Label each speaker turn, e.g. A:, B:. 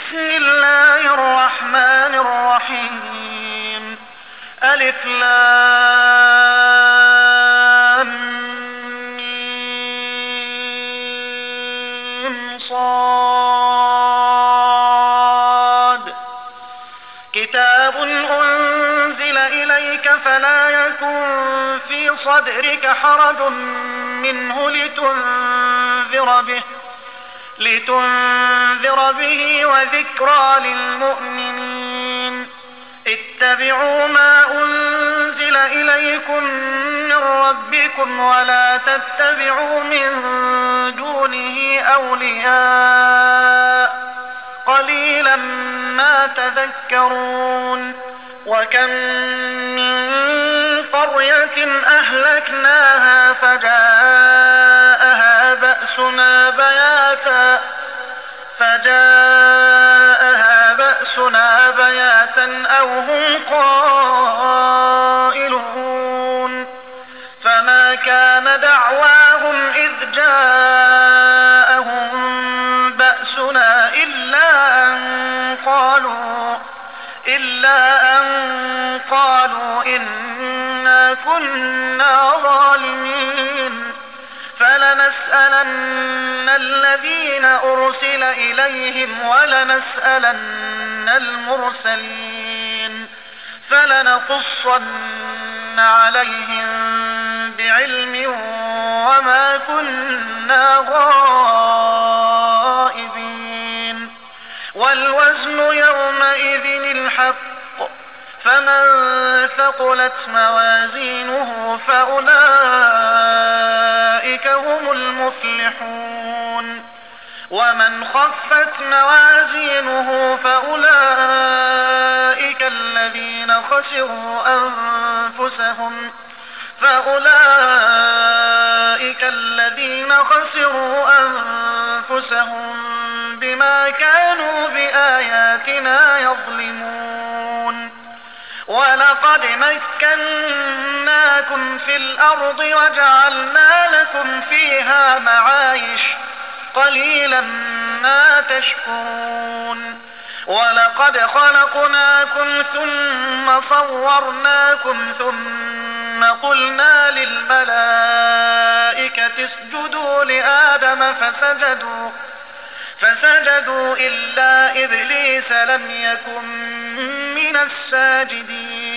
A: بسم الله الرحمن الرحيم. ألف لام ميم صاد. كتاب أنزل إليك فلا يكن في صدرك حرج منه لتنذر به وذكرى للمؤمنين. اتبعوا ما أنزل إليكم من ربكم ولا تتبعوا من دونه أولياء قليلا ما تذكرون. وكم من قرية أهلكناها فجاءها بأسنا بياتا أو هم قائلون. فما كان دعواهم إذ جاءهم بأسنا إلا أن قالوا إنا كنا ظالمين. فلنسألن الذين أرسل إليهم ولنسألن المرسلين فلنقصن عليهم بعلم وما كنا غائبين. والوزن يومئذ الحق فمن ثقلت موازينه فأولئك هم المفلحون. ومن خفت موازينه فأولئك الذين خسروا أنفسهم بما كانوا بآياتنا يظلمون. ولقد مكناكم في الأرض وجعلنا لكم فيها معايش قليلا ما تشكرون. ولقد خلقناكم ثم صورناكم ثم قلنا للملائكة اسجدوا لآدم فسجدوا إلا إبليس لم يكن من الساجدين.